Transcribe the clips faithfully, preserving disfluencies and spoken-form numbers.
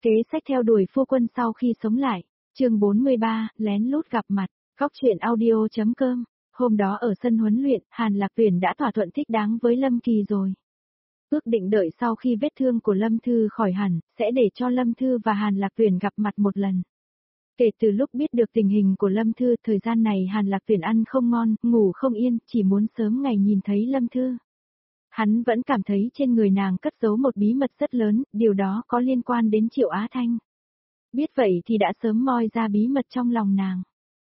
Kế sách theo đuổi phu quân sau khi sống lại. Chương bốn mươi ba, lén lút gặp mặt. Góc truyện audio chấm com. Hôm đó ở sân huấn luyện, Hàn Lạc Tuyển đã thỏa thuận thích đáng với Lâm Kỳ rồi. Ước định đợi sau khi vết thương của Lâm Thư khỏi hẳn, sẽ để cho Lâm Thư và Hàn Lạc Tuyển gặp mặt một lần. Kể từ lúc biết được tình hình của Lâm Thư, thời gian này Hàn Lạc Tuyển ăn không ngon, ngủ không yên, chỉ muốn sớm ngày nhìn thấy Lâm Thư. Hắn vẫn cảm thấy trên người nàng cất giấu một bí mật rất lớn, điều đó có liên quan đến Triệu Á Thanh. Biết vậy thì đã sớm moi ra bí mật trong lòng nàng.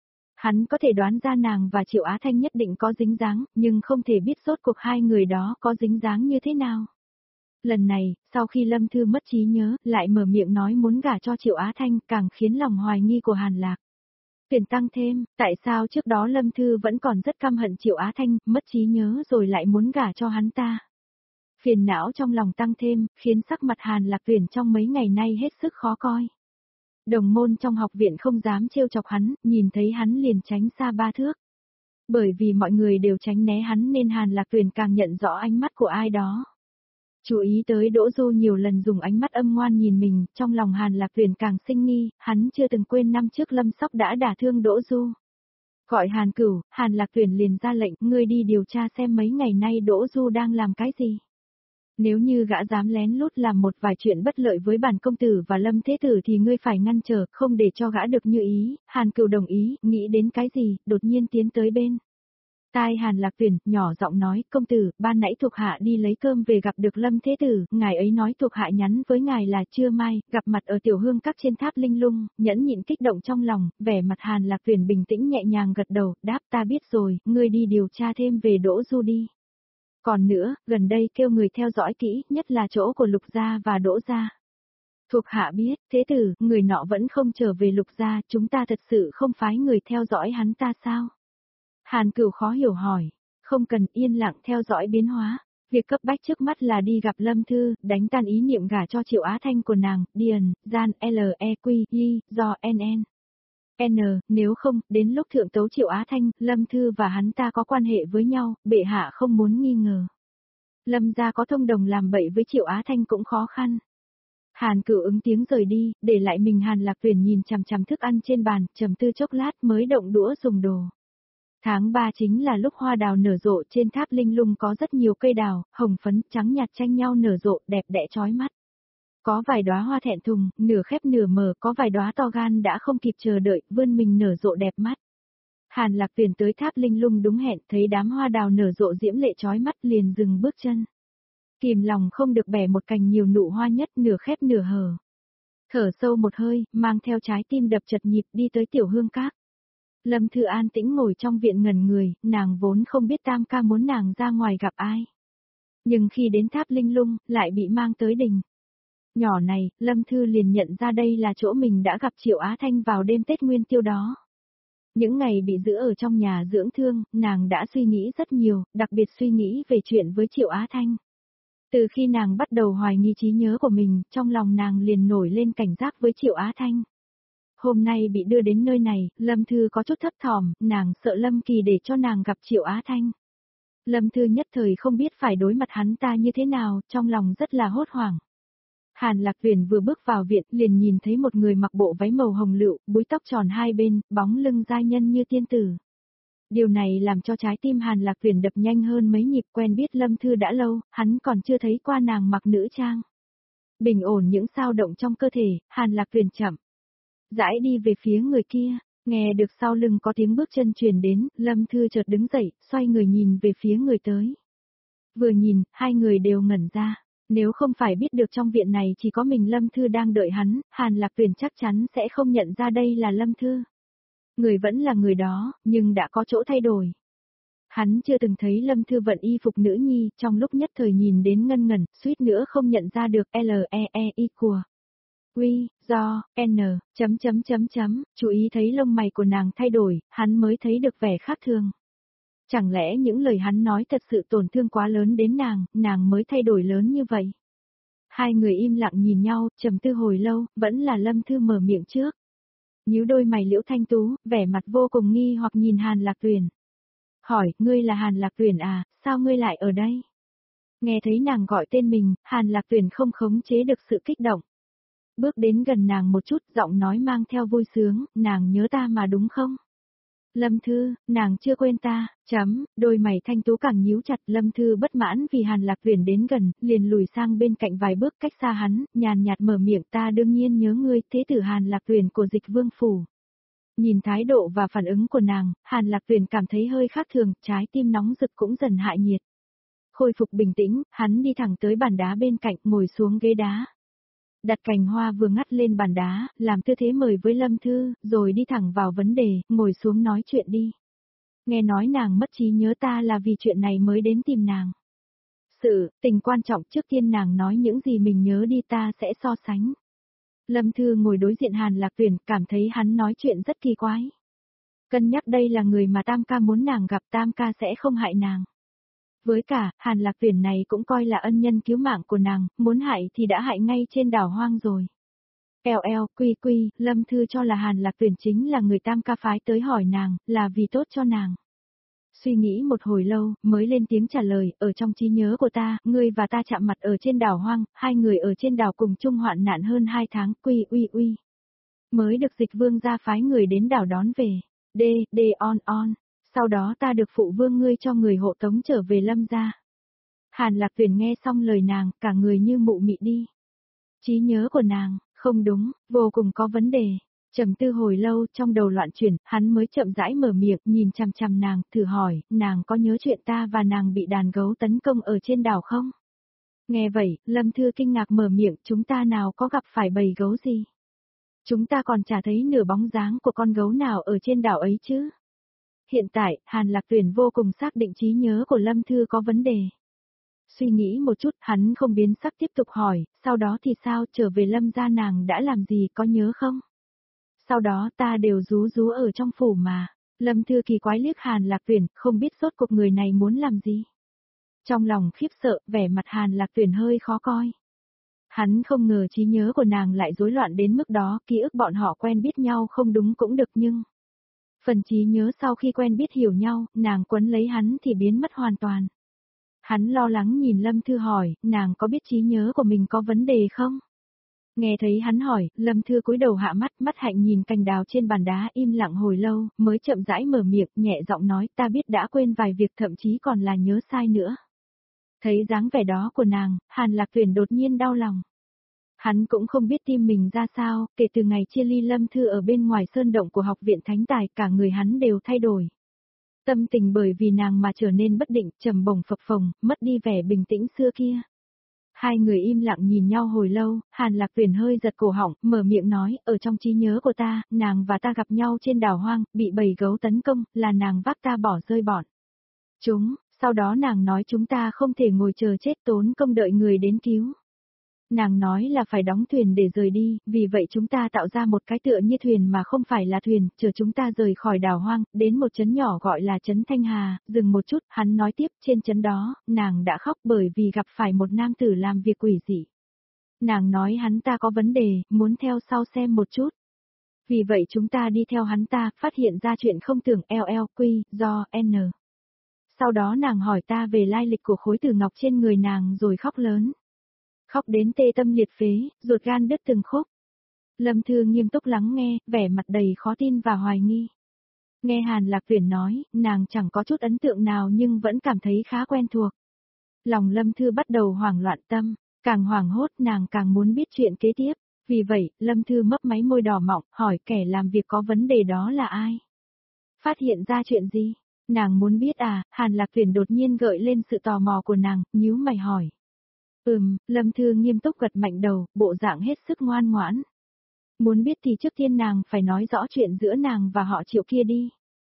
Hắn có thể đoán ra nàng và Triệu Á Thanh nhất định có dính dáng, nhưng không thể biết rốt cuộc hai người đó có dính dáng như thế nào. Lần này, sau khi Lâm Thư mất trí nhớ, lại mở miệng nói muốn gả cho Triệu Á Thanh, càng khiến lòng hoài nghi của Hàn Lạc Tuyển tăng thêm, tại sao trước đó Lâm Thư vẫn còn rất căm hận Triệu Á Thanh, mất trí nhớ rồi lại muốn gả cho hắn ta. Phiền não trong lòng tăng thêm, khiến sắc mặt Hàn Lạc Tuyển trong mấy ngày nay hết sức khó coi. Đồng môn trong học viện không dám trêu chọc hắn, nhìn thấy hắn liền tránh xa ba thước. Bởi vì mọi người đều tránh né hắn nên Hàn Lạc Tuyển càng nhận rõ ánh mắt của ai đó. Chú ý tới Đỗ Du nhiều lần dùng ánh mắt âm ngoan nhìn mình, trong lòng Hàn Lạc Tuyển càng sinh nghi, hắn chưa từng quên năm trước Lâm Sóc đã đả thương Đỗ Du. Gọi Hàn Cửu, Hàn Lạc Tuyển liền ra lệnh, ngươi đi điều tra xem mấy ngày nay Đỗ Du đang làm cái gì. Nếu như gã dám lén lút làm một vài chuyện bất lợi với bản công tử và Lâm Thế Tử thì ngươi phải ngăn trở, không để cho gã được như ý. Hàn Cửu đồng ý, nghĩ đến cái gì, đột nhiên tiến tới bên tai Hàn Lạc Tuyển, nhỏ giọng nói, công tử, ban nãy thuộc hạ đi lấy cơm về gặp được Lâm Thế Tử, ngài ấy nói thuộc hạ nhắn với ngài là trưa mai, gặp mặt ở tiểu hương các trên tháp linh lung, nhẫn nhịn kích động trong lòng, vẻ mặt Hàn Lạc Tuyển bình tĩnh nhẹ nhàng gật đầu, đáp ta biết rồi, ngươi đi điều tra thêm về Đỗ Du đi. Còn nữa, gần đây kêu người theo dõi kỹ, nhất là chỗ của Lục Gia và Đỗ Gia. Thuộc hạ biết, Thế Tử, người nọ vẫn không trở về Lục Gia, chúng ta thật sự không phái người theo dõi hắn ta sao? Hàn Cửu khó hiểu hỏi, không cần yên lặng theo dõi biến hóa, việc cấp bách trước mắt là đi gặp Lâm Thư, đánh tan ý niệm gả cho Triệu Á Thanh của nàng, Điền, Gian, L, E, Q, Y, do, N, N. N, nếu không, đến lúc thượng tấu Triệu Á Thanh, Lâm Thư và hắn ta có quan hệ với nhau, bệ hạ không muốn nghi ngờ. Lâm gia có thông đồng làm bậy với Triệu Á Thanh cũng khó khăn. Hàn Cửu ứng tiếng rời đi, để lại mình Hàn Lạc Tuyển nhìn chằm chằm thức ăn trên bàn, trầm tư chốc lát mới động đũa dùng đồ. Tháng ba chính là lúc hoa đào nở rộ, trên tháp linh lung có rất nhiều cây đào, hồng phấn, trắng nhạt tranh nhau nở rộ, đẹp đẽ chói mắt. Có vài đóa hoa thẹn thùng, nửa khép nửa mở, có vài đóa to gan đã không kịp chờ đợi, vươn mình nở rộ đẹp mắt. Hàn Lạc Tuyển tới tháp linh lung đúng hẹn, thấy đám hoa đào nở rộ diễm lệ chói mắt liền dừng bước chân. Kìm lòng không được bẻ một cành nhiều nụ hoa nhất nửa khép nửa hở. Thở sâu một hơi, mang theo trái tim đập chật nhịp đi tới tiểu hương các. Lâm Thư an tĩnh ngồi trong viện ngẩn người, nàng vốn không biết Tam ca muốn nàng ra ngoài gặp ai. Nhưng khi đến tháp linh lung, lại bị mang tới đình. Nhỏ này, Lâm Thư liền nhận ra đây là chỗ mình đã gặp Triệu Á Thanh vào đêm Tết Nguyên Tiêu đó. Những ngày bị giữ ở trong nhà dưỡng thương, nàng đã suy nghĩ rất nhiều, đặc biệt suy nghĩ về chuyện với Triệu Á Thanh. Từ khi nàng bắt đầu hoài nghi trí nhớ của mình, trong lòng nàng liền nổi lên cảnh giác với Triệu Á Thanh. Hôm nay bị đưa đến nơi này, Lâm Thư có chút thấp thỏm, nàng sợ Lâm Kỳ để cho nàng gặp Triệu Á Thanh. Lâm Thư nhất thời không biết phải đối mặt hắn ta như thế nào, trong lòng rất là hốt hoảng. Hàn Lạc Tuyển vừa bước vào viện liền nhìn thấy một người mặc bộ váy màu hồng lựu, búi tóc tròn hai bên, bóng lưng giai nhân như tiên tử. Điều này làm cho trái tim Hàn Lạc Tuyển đập nhanh hơn mấy nhịp, quen biết Lâm Thư đã lâu, hắn còn chưa thấy qua nàng mặc nữ trang. Bình ổn những dao động trong cơ thể, Hàn Lạc Tuyển chậm rãi đi về phía người kia, nghe được sau lưng có tiếng bước chân truyền đến, Lâm Thư chợt đứng dậy, xoay người nhìn về phía người tới. Vừa nhìn, hai người đều ngẩn ra, nếu không phải biết được trong viện này chỉ có mình Lâm Thư đang đợi hắn, Hàn Lạc Tuyển chắc chắn sẽ không nhận ra đây là Lâm Thư. Người vẫn là người đó, nhưng đã có chỗ thay đổi. Hắn chưa từng thấy Lâm Thư vận y phục nữ nhi, trong lúc nhất thời nhìn đến ngân ngẩn, suýt nữa không nhận ra được L E E I của. Quy, do, N, chấm chấm chấm chấm, chú ý thấy lông mày của nàng thay đổi, hắn mới thấy được vẻ khác thường. Chẳng lẽ những lời hắn nói thật sự tổn thương quá lớn đến nàng, nàng mới thay đổi lớn như vậy? Hai người im lặng nhìn nhau, trầm tư hồi lâu, vẫn là Lâm Thư mở miệng trước. Nhíu đôi mày liễu thanh tú, vẻ mặt vô cùng nghi hoặc nhìn Hàn Lạc Tuyển. Hỏi, ngươi là Hàn Lạc Tuyển à, sao ngươi lại ở đây? Nghe thấy nàng gọi tên mình, Hàn Lạc Tuyển không khống chế được sự kích động. Bước đến gần nàng một chút, giọng nói mang theo vui sướng, nàng nhớ ta mà đúng không? Lâm Thư, nàng chưa quên ta, chấm, đôi mày thanh tú càng nhíu chặt. Lâm Thư bất mãn vì Hàn Lạc Viễn đến gần, liền lùi sang bên cạnh vài bước cách xa hắn, nhàn nhạt mở miệng, ta đương nhiên nhớ ngươi, thế tử Hàn Lạc Viễn của Dịch Vương Phủ. Nhìn thái độ và phản ứng của nàng, Hàn Lạc Viễn cảm thấy hơi khác thường, trái tim nóng rực cũng dần hạ nhiệt. Khôi phục bình tĩnh, hắn đi thẳng tới bàn đá bên cạnh, ngồi xuống ghế đá. Đặt cành hoa vừa ngắt lên bàn đá, làm tư thế mời với Lâm Thư, rồi đi thẳng vào vấn đề, ngồi xuống nói chuyện đi. Nghe nói nàng mất trí nhớ ta là vì chuyện này mới đến tìm nàng. Sự, tình quan trọng trước tiên nàng nói những gì mình nhớ đi ta sẽ so sánh. Lâm Thư ngồi đối diện Hàn Lạc Viễn, cảm thấy hắn nói chuyện rất kỳ quái. Cân nhắc đây là người mà Tam ca muốn nàng gặp, Tam ca sẽ không hại nàng. Với cả, Hàn Lạc Viễn này cũng coi là ân nhân cứu mạng của nàng, muốn hại thì đã hại ngay trên đảo hoang rồi. Eo eo, quy quy, Lâm Thư cho là Hàn Lạc Viễn chính là người Tam ca phái tới hỏi nàng, là vì tốt cho nàng. Suy nghĩ một hồi lâu, mới lên tiếng trả lời, ở trong trí nhớ của ta, ngươi và ta chạm mặt ở trên đảo hoang, hai người ở trên đảo cùng chung hoạn nạn hơn hai tháng, quy uy uy. Mới được Dịch Vương ra phái người đến đảo đón về, đê, đê on on. Sau đó ta được phụ vương ngươi cho người hộ tống trở về Lâm gia. Hàn Lạc Viễn nghe xong lời nàng, cả người như mụ mị đi. Trí nhớ của nàng, không đúng, vô cùng có vấn đề. Trầm tư hồi lâu, trong đầu loạn chuyển, hắn mới chậm rãi mở miệng, nhìn chằm chằm nàng, thử hỏi, nàng có nhớ chuyện ta và nàng bị đàn gấu tấn công ở trên đảo không? Nghe vậy, Lâm Thư kinh ngạc mở miệng, chúng ta nào có gặp phải bầy gấu gì? Chúng ta còn chả thấy nửa bóng dáng của con gấu nào ở trên đảo ấy chứ? Hiện tại, Hàn Lạc Viễn vô cùng xác định trí nhớ của Lâm Thư có vấn đề. Suy nghĩ một chút, hắn không biến sắc tiếp tục hỏi, sau đó thì sao, trở về Lâm gia nàng đã làm gì, có nhớ không? Sau đó ta đều rú rú ở trong phủ mà. Lâm Thư kỳ quái liếc Hàn Lạc Viễn, không biết rốt cuộc người này muốn làm gì. Trong lòng khiếp sợ, vẻ mặt Hàn Lạc Viễn hơi khó coi. Hắn không ngờ trí nhớ của nàng lại rối loạn đến mức đó, ký ức bọn họ quen biết nhau không đúng cũng được nhưng... Phần trí nhớ sau khi quen biết hiểu nhau, nàng quấn lấy hắn thì biến mất hoàn toàn. Hắn lo lắng nhìn Lâm Thư hỏi, nàng có biết trí nhớ của mình có vấn đề không? Nghe thấy hắn hỏi, Lâm Thư cúi đầu hạ mắt, mắt hạnh nhìn cành đào trên bàn đá im lặng hồi lâu, mới chậm rãi mở miệng, nhẹ giọng nói, ta biết đã quên vài việc thậm chí còn là nhớ sai nữa. Thấy dáng vẻ đó của nàng, Hàn Lạc Viễn đột nhiên đau lòng. Hắn cũng không biết tim mình ra sao, kể từ ngày chia ly Lâm Thư ở bên ngoài sơn động của học viện Thánh Tài, cả người hắn đều thay đổi. Tâm tình bởi vì nàng mà trở nên bất định, trầm bổng phập phồng, mất đi vẻ bình tĩnh xưa kia. Hai người im lặng nhìn nhau hồi lâu, Hàn Lạc Viễn hơi giật cổ họng, mở miệng nói, ở trong trí nhớ của ta, nàng và ta gặp nhau trên đảo hoang, bị bầy gấu tấn công, là nàng vác ta bỏ rơi bọn chúng, sau đó nàng nói chúng ta không thể ngồi chờ chết tốn công đợi người đến cứu. Nàng nói là phải đóng thuyền để rời đi, vì vậy chúng ta tạo ra một cái tựa như thuyền mà không phải là thuyền, chờ chúng ta rời khỏi đảo hoang, đến một trấn nhỏ gọi là trấn Thanh Hà, dừng một chút, hắn nói tiếp, trên trấn đó, nàng đã khóc bởi vì gặp phải một nam tử làm việc quỷ dị. Nàng nói hắn ta có vấn đề, muốn theo sau xem một chút. Vì vậy chúng ta đi theo hắn ta, phát hiện ra chuyện không tưởng eo quy, do, n. Sau đó nàng hỏi ta về lai lịch của khối tử ngọc trên người nàng rồi khóc lớn. Khóc đến tê tâm liệt phế, ruột gan đứt từng khúc. Lâm Thư nghiêm túc lắng nghe, vẻ mặt đầy khó tin và hoài nghi. Nghe Hàn Lạc Viễn nói, nàng chẳng có chút ấn tượng nào nhưng vẫn cảm thấy khá quen thuộc. Lòng Lâm Thư bắt đầu hoảng loạn tâm, càng hoảng hốt nàng càng muốn biết chuyện kế tiếp. Vì vậy, Lâm Thư mấp máy môi đỏ mọng, hỏi kẻ làm việc có vấn đề đó là ai? Phát hiện ra chuyện gì? Nàng muốn biết à, Hàn Lạc Viễn đột nhiên gợi lên sự tò mò của nàng, nhíu mày hỏi. Ừm, Lâm Thư nghiêm túc gật mạnh đầu, bộ dạng hết sức ngoan ngoãn. Muốn biết thì trước tiên nàng phải nói rõ chuyện giữa nàng và họ Triệu kia đi.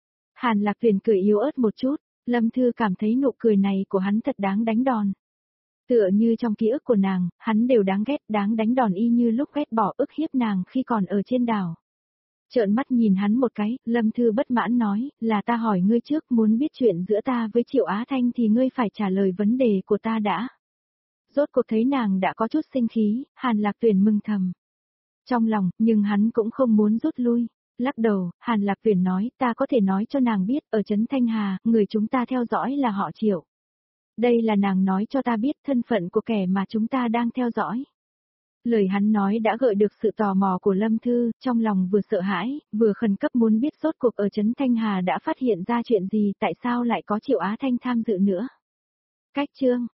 Hàn Lạc Viễn cười yếu ớt một chút, Lâm Thư cảm thấy nụ cười này của hắn thật đáng đánh đòn. Tựa như trong ký ức của nàng, hắn đều đáng ghét, đáng đánh đòn y như lúc ghét bỏ ức hiếp nàng khi còn ở trên đảo. Trợn mắt nhìn hắn một cái, Lâm Thư bất mãn nói, là ta hỏi ngươi trước, muốn biết chuyện giữa ta với Triệu Á Thanh thì ngươi phải trả lời vấn đề của ta đã. Rốt cuộc thấy nàng đã có chút sinh khí, Hàn Lạc Viễn mừng thầm. Trong lòng, nhưng hắn cũng không muốn rút lui. Lắc đầu, Hàn Lạc Viễn nói, ta có thể nói cho nàng biết, ở trấn Thanh Hà, người chúng ta theo dõi là họ Triệu. Đây là nàng nói cho ta biết thân phận của kẻ mà chúng ta đang theo dõi. Lời hắn nói đã gợi được sự tò mò của Lâm Thư, trong lòng vừa sợ hãi, vừa khẩn cấp muốn biết rốt cuộc ở Trấn Thanh Hà đã phát hiện ra chuyện gì, tại sao lại có Triệu Á Thanh tham dự nữa. Cách chương